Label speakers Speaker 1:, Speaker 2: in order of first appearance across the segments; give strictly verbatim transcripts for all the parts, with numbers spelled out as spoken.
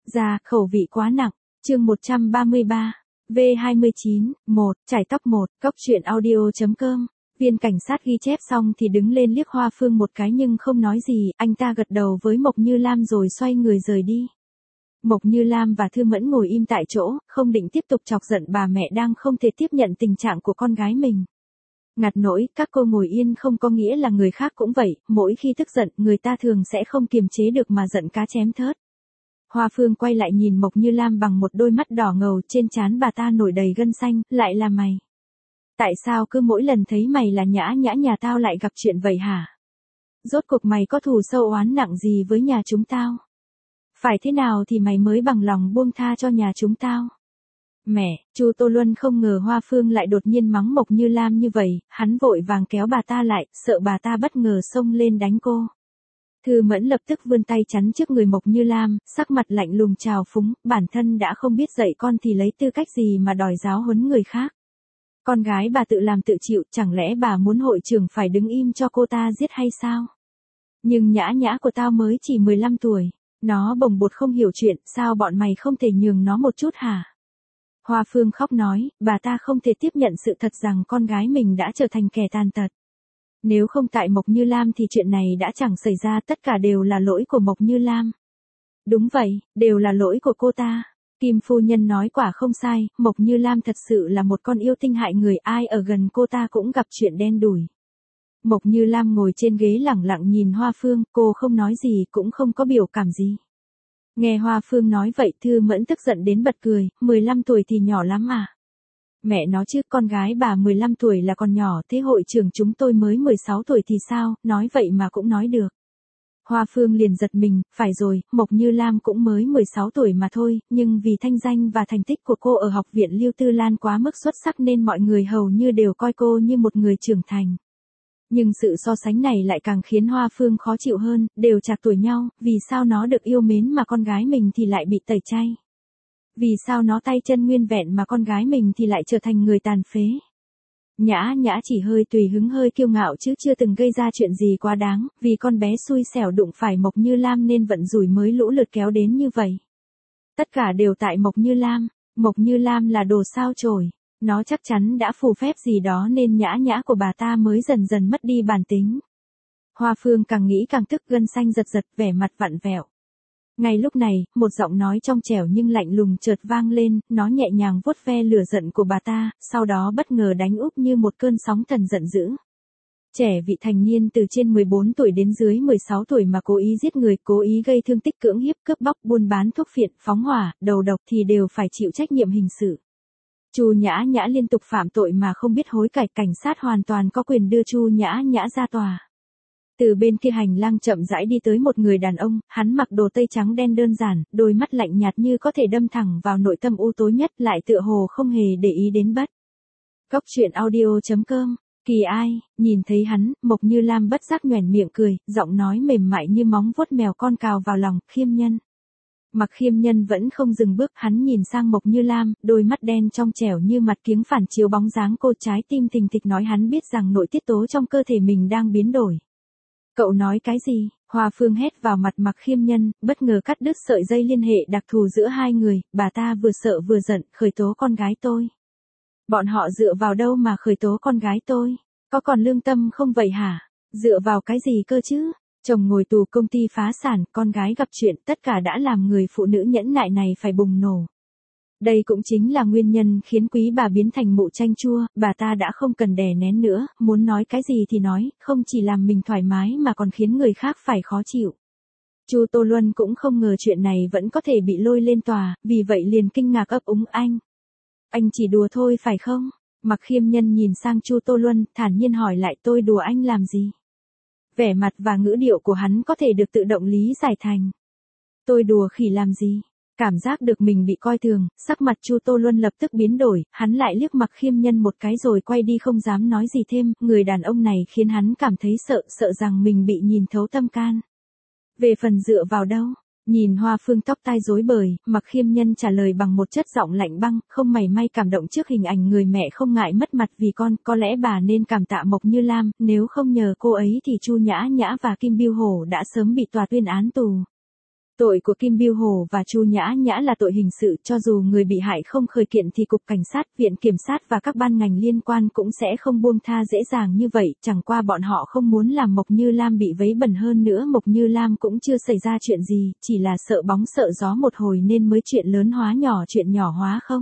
Speaker 1: Ra, khẩu vị quá nặng. Chương một trăm ba mươi ba. V hai mươi chín, một, chải tóc một, cốc truyện audio.com. Viên cảnh sát ghi chép xong thì đứng lên liếc Hoa Phương một cái nhưng không nói gì, anh ta gật đầu với Mộc Như Lam rồi xoay người rời đi. Mộc Như Lam và Thư Mẫn ngồi im tại chỗ, không định tiếp tục chọc giận bà mẹ đang không thể tiếp nhận tình trạng của con gái mình. Ngặt nỗi, các cô ngồi yên không có nghĩa là người khác cũng vậy, mỗi khi tức giận, người ta thường sẽ không kiềm chế được mà giận cá chém thớt. Hoa Phương quay lại nhìn Mộc Như Lam bằng một đôi mắt đỏ ngầu, trên trán bà ta nổi đầy gân xanh, lại là mày. Tại sao cứ mỗi lần thấy mày là Nhã Nhã nhà tao lại gặp chuyện vậy hả? Rốt cuộc mày có thù sâu oán nặng gì với nhà chúng tao? Phải thế nào thì mày mới bằng lòng buông tha cho nhà chúng tao? Mẹ, Chu Tô Luân không ngờ Hoa Phương lại đột nhiên mắng Mộc Như Lam như vậy, hắn vội vàng kéo bà ta lại, sợ bà ta bất ngờ xông lên đánh cô. Thư Mẫn lập tức vươn tay chắn trước người Mộc Như Lam, sắc mặt lạnh lùng trào phúng, bản thân đã không biết dạy con thì lấy tư cách gì mà đòi giáo huấn người khác. Con gái bà tự làm tự chịu, chẳng lẽ bà muốn hội trưởng phải đứng im cho cô ta giết hay sao? Nhưng Nhã Nhã của tao mới chỉ mười lăm tuổi, nó bồng bột không hiểu chuyện, sao bọn mày không thể nhường nó một chút hả? Hoa Phương khóc nói, bà ta không thể tiếp nhận sự thật rằng con gái mình đã trở thành kẻ tàn tật. Nếu không tại Mộc Như Lam thì chuyện này đã chẳng xảy ra, tất cả đều là lỗi của Mộc Như Lam. Đúng vậy, đều là lỗi của cô ta. Kim phu nhân nói quả không sai, Mộc Như Lam thật sự là một con yêu tinh hại người, ai ở gần cô ta cũng gặp chuyện đen đủi. Mộc Như Lam ngồi trên ghế lẳng lặng nhìn Hoa Phương, cô không nói gì cũng không có biểu cảm gì. Nghe Hoa Phương nói vậy Thư Mẫn tức giận đến bật cười, mười lăm tuổi thì nhỏ lắm à. Mẹ nó chứ, con gái bà mười lăm tuổi là còn nhỏ, thế hội trưởng chúng tôi mới mười sáu tuổi thì sao, nói vậy mà cũng nói được. Hoa Phương liền giật mình, phải rồi, Mộc Như Lam cũng mới mười sáu tuổi mà thôi, nhưng vì thanh danh và thành tích của cô ở học viện Lưu Tư Lan quá mức xuất sắc nên mọi người hầu như đều coi cô như một người trưởng thành. Nhưng sự so sánh này lại càng khiến Hoa Phương khó chịu hơn, đều chạc tuổi nhau, vì sao nó được yêu mến mà con gái mình thì lại bị tẩy chay? Vì sao nó tay chân nguyên vẹn mà con gái mình thì lại trở thành người tàn phế? Nhã Nhã chỉ hơi tùy hứng hơi kiêu ngạo chứ chưa từng gây ra chuyện gì quá đáng, vì con bé xui xẻo đụng phải Mộc Như Lam nên vận rủi mới lũ lượt kéo đến như vậy. Tất cả đều tại Mộc Như Lam, Mộc Như Lam là đồ sao chổi, nó chắc chắn đã phù phép gì đó nên Nhã Nhã của bà ta mới dần dần mất đi bản tính. Hoa Phương càng nghĩ càng tức, gân xanh giật giật, vẻ mặt vặn vẹo. Ngay lúc này, một giọng nói trong trẻo nhưng lạnh lùng chợt vang lên, nó nhẹ nhàng vuốt ve lửa giận của bà ta, sau đó bất ngờ đánh úp như một cơn sóng thần giận dữ. Trẻ vị thành niên từ trên mười bốn tuổi đến dưới mười sáu tuổi mà cố ý giết người, cố ý gây thương tích, cưỡng hiếp, cướp bóc, buôn bán thuốc phiện, phóng hỏa, đầu độc thì đều phải chịu trách nhiệm hình sự. Chu Nhã Nhã liên tục phạm tội mà không biết hối cải, cảnh sát hoàn toàn có quyền đưa Chu Nhã Nhã ra tòa. Từ bên kia hành lang chậm rãi đi tới một người đàn ông, hắn mặc đồ tây trắng đen đơn giản, đôi mắt lạnh nhạt như có thể đâm thẳng vào nội tâm u tối nhất, lại tựa hồ không hề để ý đến bất. Cốc truyện audio.com. Kỳ ai, nhìn thấy hắn, Mộc Như Lam bất giác nhoẻn miệng cười, giọng nói mềm mại như móng vuốt mèo con cào vào lòng, Khiêm Nhân. Mặc Khiêm Nhân vẫn không dừng bước, hắn nhìn sang Mộc Như Lam, đôi mắt đen trong trẻo như mặt kiếng phản chiếu bóng dáng cô, trái tim thình thịch nói hắn biết rằng nội tiết tố trong cơ thể mình đang biến đổi. Cậu nói cái gì? Hoa Phương hét vào mặt Mặc Khiêm Nhân, bất ngờ cắt đứt sợi dây liên hệ đặc thù giữa hai người, bà ta vừa sợ vừa giận, khởi tố con gái tôi. Bọn họ dựa vào đâu mà khởi tố con gái tôi? Có còn lương tâm không vậy hả? Dựa vào cái gì cơ chứ? Chồng ngồi tù, công ty phá sản, con gái gặp chuyện, tất cả đã làm người phụ nữ nhẫn nại này phải bùng nổ. Đây cũng chính là nguyên nhân khiến quý bà biến thành mụ chanh chua, bà ta đã không cần đè nén nữa, muốn nói cái gì thì nói, không chỉ làm mình thoải mái mà còn khiến người khác phải khó chịu. Chu Tô Luân cũng không ngờ chuyện này vẫn có thể bị lôi lên tòa, vì vậy liền kinh ngạc ấp úng anh. Anh chỉ đùa thôi phải không? Mặc Khiêm Nhân nhìn sang Chu Tô Luân, thản nhiên hỏi lại, tôi đùa anh làm gì? Vẻ mặt và ngữ điệu của hắn có thể được tự động lý giải thành. Tôi đùa khỉ làm gì? Cảm giác được mình bị coi thường, sắc mặt Chu Tô Luân lập tức biến đổi, hắn lại liếc Mặc Khiêm Nhân một cái rồi quay đi không dám nói gì thêm, người đàn ông này khiến hắn cảm thấy sợ, sợ rằng mình bị nhìn thấu tâm can. Về phần dựa vào đâu? Nhìn Hoa Phương tóc tai rối bời, Mặc Khiêm Nhân trả lời bằng một chất giọng lạnh băng, không mảy may cảm động trước hình ảnh người mẹ không ngại mất mặt vì con, có lẽ bà nên cảm tạ Mộc Như Lam, nếu không nhờ cô ấy thì Chu Nhã Nhã và Kim Bưu Hổ đã sớm bị tòa tuyên án tù. Tội của Kim Bưu Hổ và Chu Nhã Nhã là tội hình sự, cho dù người bị hại không khởi kiện thì Cục Cảnh sát, Viện Kiểm sát và các ban ngành liên quan cũng sẽ không buông tha dễ dàng như vậy, chẳng qua bọn họ không muốn làm Mộc Như Lam bị vấy bẩn, hơn nữa Mộc Như Lam cũng chưa xảy ra chuyện gì, chỉ là sợ bóng sợ gió một hồi nên mới chuyện lớn hóa nhỏ chuyện nhỏ hóa không.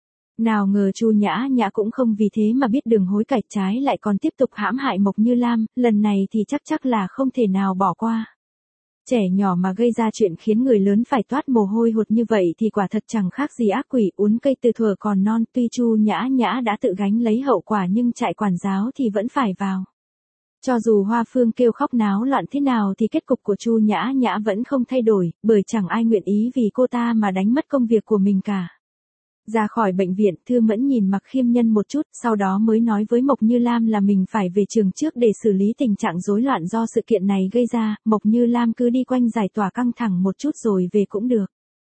Speaker 1: Nào ngờ Chu Nhã Nhã cũng không vì thế mà biết đường hối cải, trái lại còn tiếp tục hãm hại Mộc Như Lam, lần này thì chắc chắc là không thể nào bỏ qua. Trẻ nhỏ mà gây ra chuyện khiến người lớn phải toát mồ hôi hột như vậy thì quả thật chẳng khác gì ác quỷ uốn cây từ thuở còn non, tuy Chu Nhã Nhã đã tự gánh lấy hậu quả nhưng trại quản giáo thì vẫn phải vào. Cho dù Hoa Phương kêu khóc náo loạn thế nào thì kết cục của Chu Nhã Nhã vẫn không thay đổi, bởi chẳng ai nguyện ý vì cô ta mà đánh mất công việc của mình cả. Ra khỏi bệnh viện, Thư Mẫn nhìn Mạc Khiêm Nhân một chút, sau đó mới nói với Mộc Như Lam là mình phải về trường trước để xử lý tình trạng rối loạn do sự kiện này gây ra, Mộc Như Lam cứ đi quanh giải tỏa căng thẳng một chút rồi về cũng được.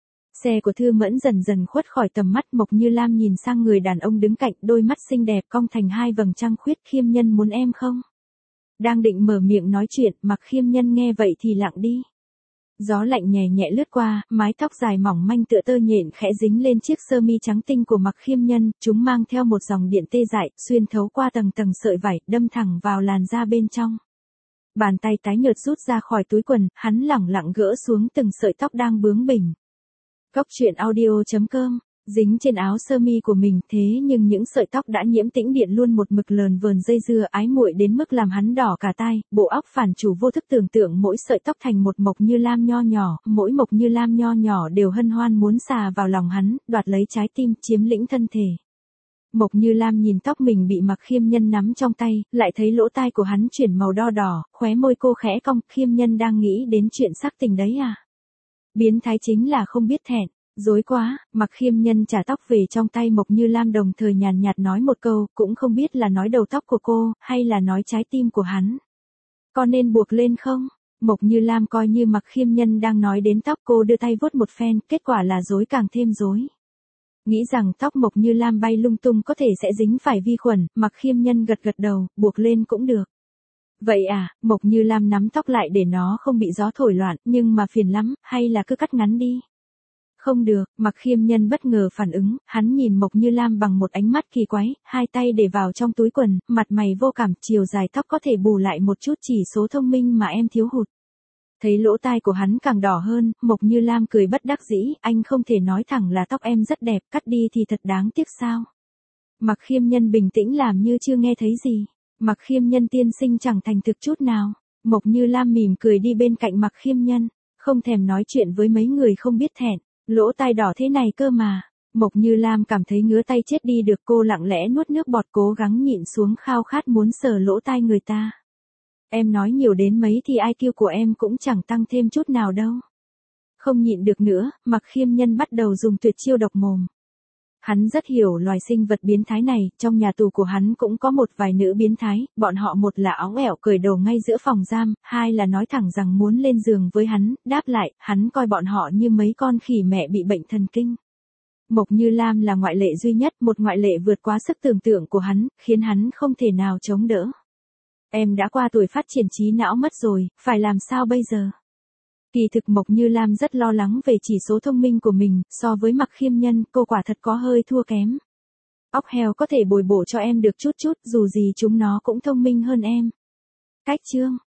Speaker 1: Xe của Thư Mẫn dần dần khuất khỏi tầm mắt, Mộc Như Lam nhìn sang người đàn ông đứng cạnh, đôi mắt xinh đẹp cong thành hai vầng trăng khuyết. Khiêm Nhân muốn em không? Đang định mở miệng nói chuyện, Mạc Khiêm Nhân nghe vậy thì lặng đi. Gió lạnh nhẹ nhẹ lướt qua, mái tóc dài mỏng manh tựa tơ nhện khẽ dính lên chiếc sơ mi trắng tinh của Mạc Khiêm Nhân, chúng mang theo một dòng điện tê dại, xuyên thấu qua tầng tầng sợi vải, đâm thẳng vào làn da bên trong. Bàn tay tái nhợt rút ra khỏi túi quần, hắn lẳng lặng gỡ xuống từng sợi tóc đang bướng bỉnh. Cốc truyện audio chấm com dính trên áo sơ mi của mình, thế nhưng những sợi tóc đã nhiễm tĩnh điện luôn một mực lờn vờn dây dưa ái muội đến mức làm hắn đỏ cả tai, bộ óc phản chủ vô thức tưởng tượng mỗi sợi tóc thành một Mộc Như Lam nho nhỏ, mỗi Mộc Như Lam nho nhỏ đều hân hoan muốn xà vào lòng hắn, đoạt lấy trái tim, chiếm lĩnh thân thể. Mộc Như Lam nhìn tóc mình bị Mạc Khiêm Nhân nắm trong tay, lại thấy lỗ tai của hắn chuyển màu đo đỏ, khóe môi cô khẽ cong, Khiêm Nhân đang nghĩ đến chuyện sắc tình đấy à? Biến thái chính là không biết thẹn. Dối quá, Mạc Khiêm Nhân trả tóc về trong tay Mộc Như Lam, đồng thời nhàn nhạt nói một câu, cũng không biết là nói đầu tóc của cô, hay là nói trái tim của hắn. Có nên buộc lên không? Mộc Như Lam coi như Mạc Khiêm Nhân đang nói đến tóc, cô đưa tay vuốt một phen, kết quả là rối càng thêm rối. Nghĩ rằng tóc Mộc Như Lam bay lung tung có thể sẽ dính phải vi khuẩn, Mạc Khiêm Nhân gật gật đầu, buộc lên cũng được. Vậy à, Mộc Như Lam nắm tóc lại để nó không bị gió thổi loạn, nhưng mà phiền lắm, hay là cứ cắt ngắn đi. Không được, Mạc Khiêm Nhân bất ngờ phản ứng, hắn nhìn Mộc Như Lam bằng một ánh mắt kỳ quái, hai tay để vào trong túi quần, mặt mày vô cảm, chiều dài tóc có thể bù lại một chút chỉ số thông minh mà em thiếu hụt. Thấy lỗ tai của hắn càng đỏ hơn, Mộc Như Lam cười bất đắc dĩ, anh không thể nói thẳng là tóc em rất đẹp, cắt đi thì thật đáng tiếc sao? Mạc Khiêm Nhân bình tĩnh làm như chưa nghe thấy gì. Mạc Khiêm Nhân tiên sinh chẳng thành thực chút nào. Mộc Như Lam mỉm cười đi bên cạnh Mạc Khiêm Nhân, không thèm nói chuyện với mấy người không biết thẹn. Lỗ tai đỏ thế này cơ mà. Mộc Như Lam cảm thấy ngứa tay chết đi được, cô lặng lẽ nuốt nước bọt cố gắng nhịn xuống khao khát muốn sờ lỗ tai người ta. Em nói nhiều đến mấy thì i kiu của em cũng chẳng tăng thêm chút nào đâu. Không nhịn được nữa, Mạc Khiêm Nhân bắt đầu dùng tuyệt chiêu độc mồm. Hắn rất hiểu loài sinh vật biến thái này, trong nhà tù của hắn cũng có một vài nữ biến thái, bọn họ một là óng ẻo cởi đầu ngay giữa phòng giam, hai là nói thẳng rằng muốn lên giường với hắn, đáp lại, hắn coi bọn họ như mấy con khỉ mẹ bị bệnh thần kinh. Mộc Như Lam là ngoại lệ duy nhất, một ngoại lệ vượt quá sức tưởng tượng của hắn, khiến hắn không thể nào chống đỡ. Em đã qua tuổi phát triển trí não mất rồi, phải làm sao bây giờ? Kỳ thực Mộc Như Lam rất lo lắng về chỉ số thông minh của mình, so với Mạc Khiêm Nhân, cô quả thật có hơi thua kém. Óc heo có thể bồi bổ cho em được chút chút, dù gì chúng nó cũng thông minh hơn em. Cách chương